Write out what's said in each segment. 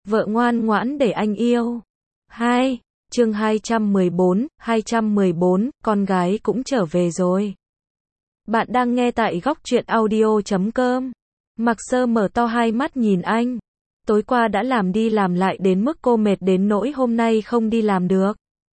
Vợ ngoan ngoãn để anh yêu. 2. Chương 214, con gái cũng trở về rồi. Bạn đang nghe tại góc truyện audio.com. Mạc Sơ mở to hai mắt nhìn anh. Tối qua đã làm đi làm lại đến mức cô mệt đến nỗi hôm nay không đi làm được.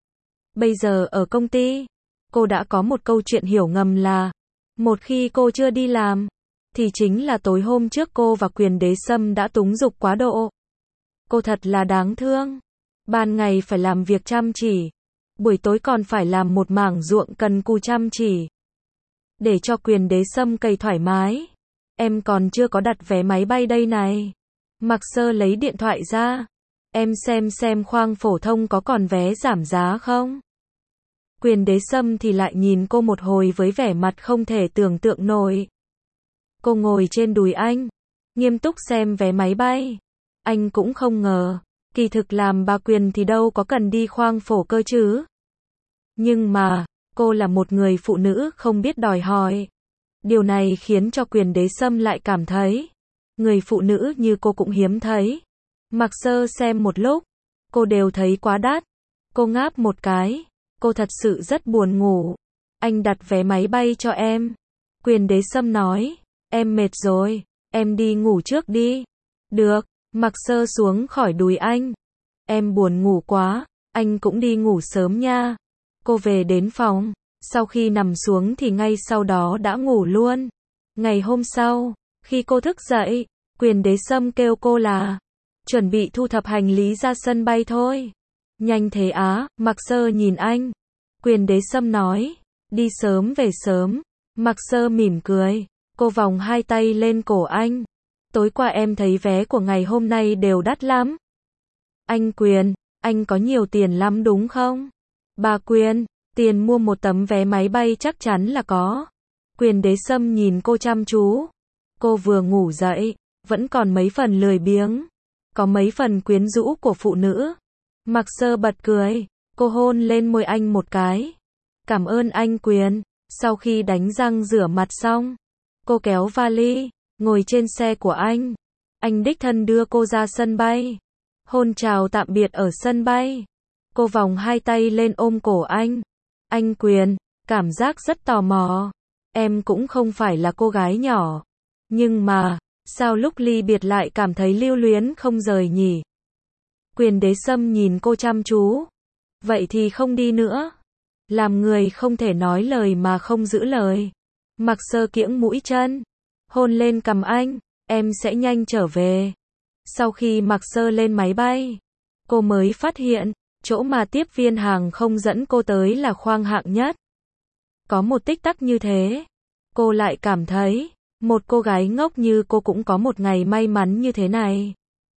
Bây giờ ở công ty, cô đã có một câu chuyện hiểu ngầm là, một khi cô chưa đi làm, thì chính là tối hôm trước cô và Quyền Đế Sâm đã túng dục quá độ. Cô thật là đáng thương. Ban ngày phải làm việc chăm chỉ, buổi tối còn phải làm một mảng ruộng cần cù chăm chỉ. Để cho Quyền Đế Sâm cày thoải mái. Em còn chưa có đặt vé máy bay đây này. Mạc Sơ lấy điện thoại ra. Em xem khoang phổ thông có còn vé giảm giá không? Quyền Đế Sâm thì lại nhìn cô một hồi với vẻ mặt không thể tưởng tượng nổi. Cô ngồi trên đùi anh, nghiêm túc xem vé máy bay. Anh cũng không ngờ, kỳ thực làm bà Quyền thì đâu có cần đi khoang phổ cơ chứ. Nhưng mà, cô là một người phụ nữ không biết đòi hỏi. Điều này khiến cho Quyền Đế Sâm lại cảm thấy, người phụ nữ như cô cũng hiếm thấy. Mạc Sơ xem một lúc, cô đều thấy quá đắt. Cô ngáp một cái, cô thật sự rất buồn ngủ. Anh đặt vé máy bay cho em. Quyền Đế Sâm nói, em mệt rồi, em đi ngủ trước đi. Được. Mạc Sơ xuống khỏi đùi anh. Em buồn ngủ quá, anh cũng đi ngủ sớm nha. Cô về đến phòng, sau khi nằm xuống thì ngay sau đó đã ngủ luôn. Ngày hôm sau, khi cô thức dậy, Quyền Đế Sâm kêu cô là, chuẩn bị thu thập hành lý ra sân bay thôi. Nhanh thế á, Mạc Sơ nhìn anh. Quyền Đế Sâm nói, đi sớm về sớm. Mạc Sơ mỉm cười, cô vòng hai tay lên cổ anh. Tối qua em thấy vé của ngày hôm nay đều đắt lắm. Anh Quyền, anh có nhiều tiền lắm đúng không? Bà Quyền, tiền mua một tấm vé máy bay chắc chắn là có. Quyền Đế Sâm nhìn cô chăm chú. Cô vừa ngủ dậy, vẫn còn mấy phần lười biếng, có mấy phần quyến rũ của phụ nữ. Mạc Sơ bật cười, cô hôn lên môi anh một cái. Cảm ơn anh Quyền. Sau khi đánh răng rửa mặt xong, cô kéo vali, ngồi trên xe của anh. Anh đích thân đưa cô ra sân bay. Hôn chào tạm biệt ở sân bay. Cô vòng hai tay lên ôm cổ anh. Anh Quyền, cảm giác rất tò mò. Em cũng không phải là cô gái nhỏ. Nhưng mà, sao lúc ly biệt lại cảm thấy lưu luyến không rời nhỉ? Quyền Đế Sâm nhìn cô chăm chú. Vậy thì không đi nữa. Làm người không thể nói lời mà không giữ lời. Mạc Sơ kiễng mũi chân, hôn lên cằm anh, em sẽ nhanh trở về. Sau khi Mạc Sơ lên máy bay, cô mới phát hiện, chỗ mà tiếp viên hàng không dẫn cô tới là khoang hạng nhất. Có một tích tắc như thế, cô lại cảm thấy, một cô gái ngốc như cô cũng có một ngày may mắn như thế này.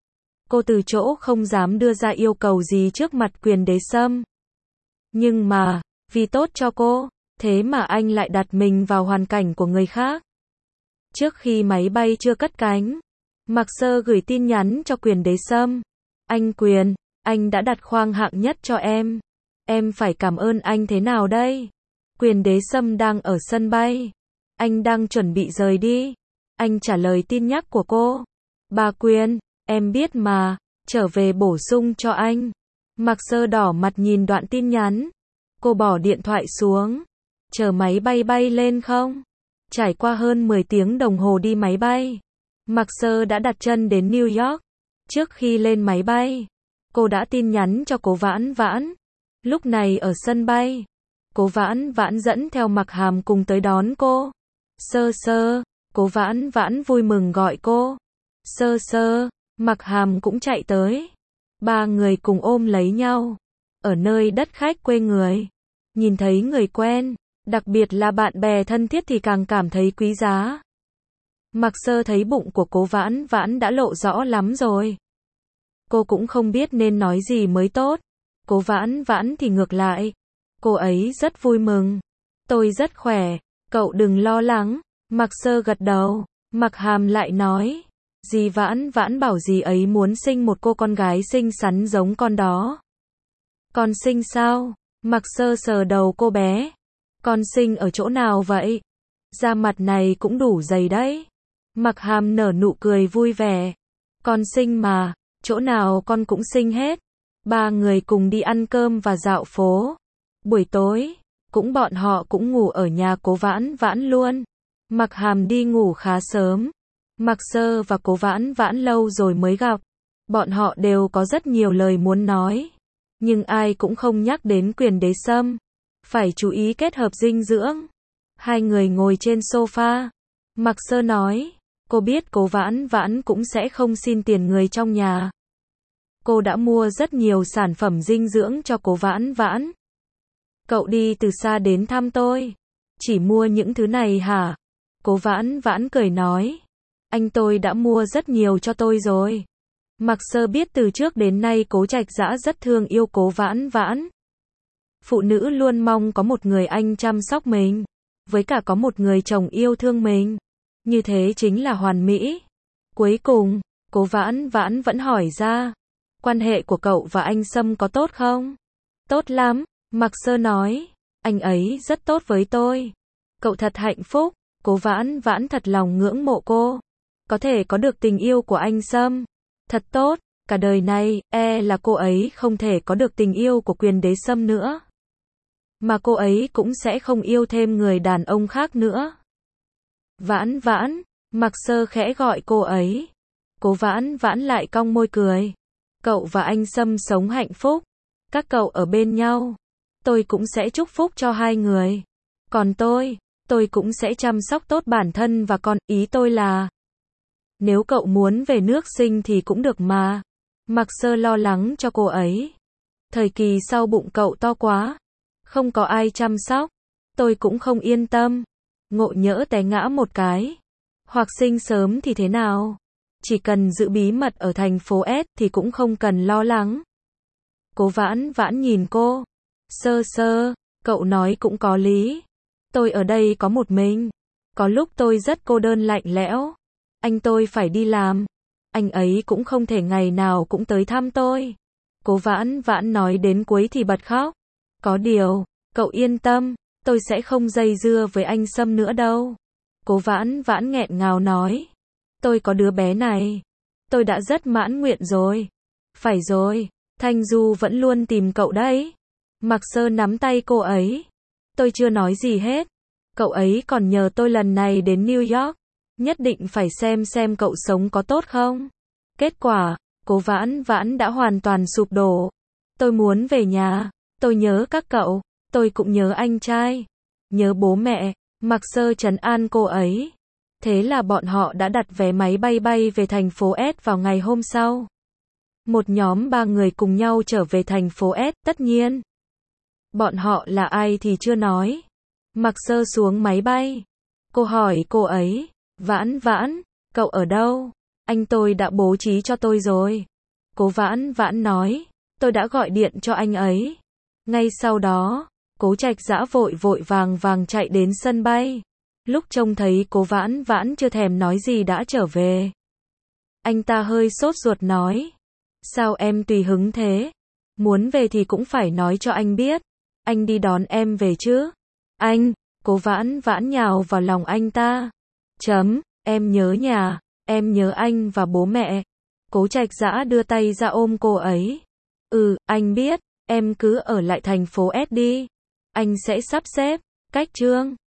Cô từ chỗ không dám đưa ra yêu cầu gì trước mặt Quyền Đế Sâm. Nhưng mà, vì tốt cho cô, thế mà anh lại đặt mình vào hoàn cảnh của người khác. Trước khi máy bay chưa cất cánh, Mạc Sơ gửi tin nhắn cho Quyền Đế Sâm. Anh Quyền, anh đã đặt khoang hạng nhất cho em. Em phải cảm ơn anh thế nào đây? Quyền Đế Sâm đang ở sân bay. Anh đang chuẩn bị rời đi. Anh trả lời tin nhắc của cô. Bà Quyền, em biết mà, trở về bổ sung cho anh. Mạc Sơ đỏ mặt nhìn đoạn tin nhắn. Cô bỏ điện thoại xuống. Chờ máy bay bay lên không? Trải qua hơn 10 tiếng đồng hồ đi máy bay, Mạc Sơ đã đặt chân đến New York. Trước khi lên máy bay, cô đã tin nhắn cho Cố Vãn Vãn. Lúc này ở sân bay, Cố Vãn Vãn dẫn theo Mạc Hàm cùng tới đón cô. Sơ Sơ, Cố Vãn Vãn vui mừng gọi cô. Sơ Sơ, Mạc Hàm cũng chạy tới. Ba người cùng ôm lấy nhau. Ở nơi đất khách quê người, nhìn thấy người quen, đặc biệt là bạn bè thân thiết thì càng cảm thấy quý giá. Mạc Sơ thấy bụng của Cố Vãn Vãn đã lộ rõ lắm rồi. Cô cũng không biết nên nói gì mới tốt. Cố Vãn Vãn thì ngược lại. Cô ấy rất vui mừng. Tôi rất khỏe, cậu đừng lo lắng. Mạc Sơ gật đầu. Mạc Hàm lại nói. Dì Vãn Vãn bảo dì ấy muốn sinh một cô con gái xinh xắn giống con đó. Con sinh sao? Mạc Sơ sờ đầu cô bé. Con sinh ở chỗ nào vậy? Da mặt này cũng đủ dày đấy. Mạc Hàm nở nụ cười vui vẻ. Con sinh mà, chỗ nào con cũng xinh hết. Ba người cùng đi ăn cơm và dạo phố. Buổi tối, bọn họ cũng ngủ ở nhà Cố Vãn Vãn luôn. Mặc Hàm đi ngủ khá sớm. Mạc Sơ và Cố Vãn Vãn lâu rồi mới gặp. Bọn họ đều có rất nhiều lời muốn nói. Nhưng ai cũng không nhắc đến quyền đế sâm. Phải chú ý kết hợp dinh dưỡng. Hai người ngồi trên sofa. Mạc Sơ nói, cô biết Cố Vãn Vãn cũng sẽ không xin tiền người trong nhà. Cô đã mua rất nhiều sản phẩm dinh dưỡng cho Cố Vãn Vãn. Cậu đi từ xa đến thăm tôi. Chỉ mua những thứ này hả? Cố Vãn Vãn cười nói. Anh tôi đã mua rất nhiều cho tôi rồi. Mạc Sơ biết từ trước đến nay Cố Trạch Dã rất thương yêu Cố Vãn Vãn. Phụ nữ luôn mong có một người anh chăm sóc mình. Với cả có một người chồng yêu thương mình. Như thế chính là hoàn mỹ. Cuối cùng, Cố Vãn Vãn vẫn hỏi ra. Quan hệ của cậu và anh Sâm có tốt không? Tốt lắm, Mạc Sơ nói. Anh ấy rất tốt với tôi. Cậu thật hạnh phúc. Cố Vãn Vãn thật lòng ngưỡng mộ cô. Có thể có được tình yêu của anh Sâm. Thật tốt, cả đời này, là cô ấy không thể có được tình yêu của quyền đế Sâm nữa. Mà cô ấy cũng sẽ không yêu thêm người đàn ông khác nữa. Vãn Vãn, Mạc Sơ khẽ gọi cô ấy. Cố Vãn Vãn lại cong môi cười. Cậu và anh Sâm sống hạnh phúc. Các cậu ở bên nhau. Tôi cũng sẽ chúc phúc cho hai người. Còn tôi cũng sẽ chăm sóc tốt bản thân và con, ý tôi là. Nếu cậu muốn về nước sinh thì cũng được mà. Mạc Sơ lo lắng cho cô ấy. Thời kỳ sau bụng cậu to quá. Không có ai chăm sóc. Tôi cũng không yên tâm. Ngộ nhỡ té ngã một cái. Hoặc sinh sớm thì thế nào? Chỉ cần giữ bí mật ở thành phố S thì cũng không cần lo lắng. Cố Vãn Vãn nhìn cô. Sơ, cậu nói cũng có lý. Tôi ở đây có một mình. Có lúc tôi rất cô đơn lạnh lẽo. Anh tôi phải đi làm. Anh ấy cũng không thể ngày nào cũng tới thăm tôi. Cố Vãn Vãn nói đến cuối thì bật khóc. Có điều, cậu yên tâm, tôi sẽ không dây dưa với anh Sâm nữa đâu. Cố Vãn Vãn nghẹn ngào nói. Tôi có đứa bé này. Tôi đã rất mãn nguyện rồi. Phải rồi, Thanh Du vẫn luôn tìm cậu đấy. Mạc Sơ nắm tay cô ấy. Tôi chưa nói gì hết. Cậu ấy còn nhờ tôi lần này đến New York. Nhất định phải xem cậu sống có tốt không. Kết quả, Cố Vãn Vãn đã hoàn toàn sụp đổ. Tôi muốn về nhà. Tôi nhớ các cậu. Tôi cũng nhớ anh trai. Nhớ bố mẹ. Mạc Sơ trấn an cô ấy. Thế là bọn họ đã đặt vé máy bay về thành phố S vào ngày hôm sau. Một nhóm 3 người cùng nhau trở về thành phố S, tất nhiên. Bọn họ là ai thì chưa nói. Mạc Sơ xuống máy bay. Cô hỏi cô ấy. Vãn Vãn, cậu ở đâu? Anh tôi đã bố trí cho tôi rồi. Cố Vãn Vãn nói. Tôi đã gọi điện cho anh ấy. Ngay sau đó, Cố Trạch Dã vội vàng chạy đến sân bay. Lúc trông thấy Cố Vãn Vãn chưa thèm nói gì đã trở về. Anh ta hơi sốt ruột nói. Sao em tùy hứng thế? Muốn về thì cũng phải nói cho anh biết. Anh đi đón em về chứ? Anh, Cố Vãn Vãn nhào vào lòng anh ta. Em nhớ nhà, em nhớ anh và bố mẹ. Cố Trạch Dã đưa tay ra ôm cô ấy. Anh biết, em cứ ở lại thành phố S đi. Anh sẽ sắp xếp, cách Trương.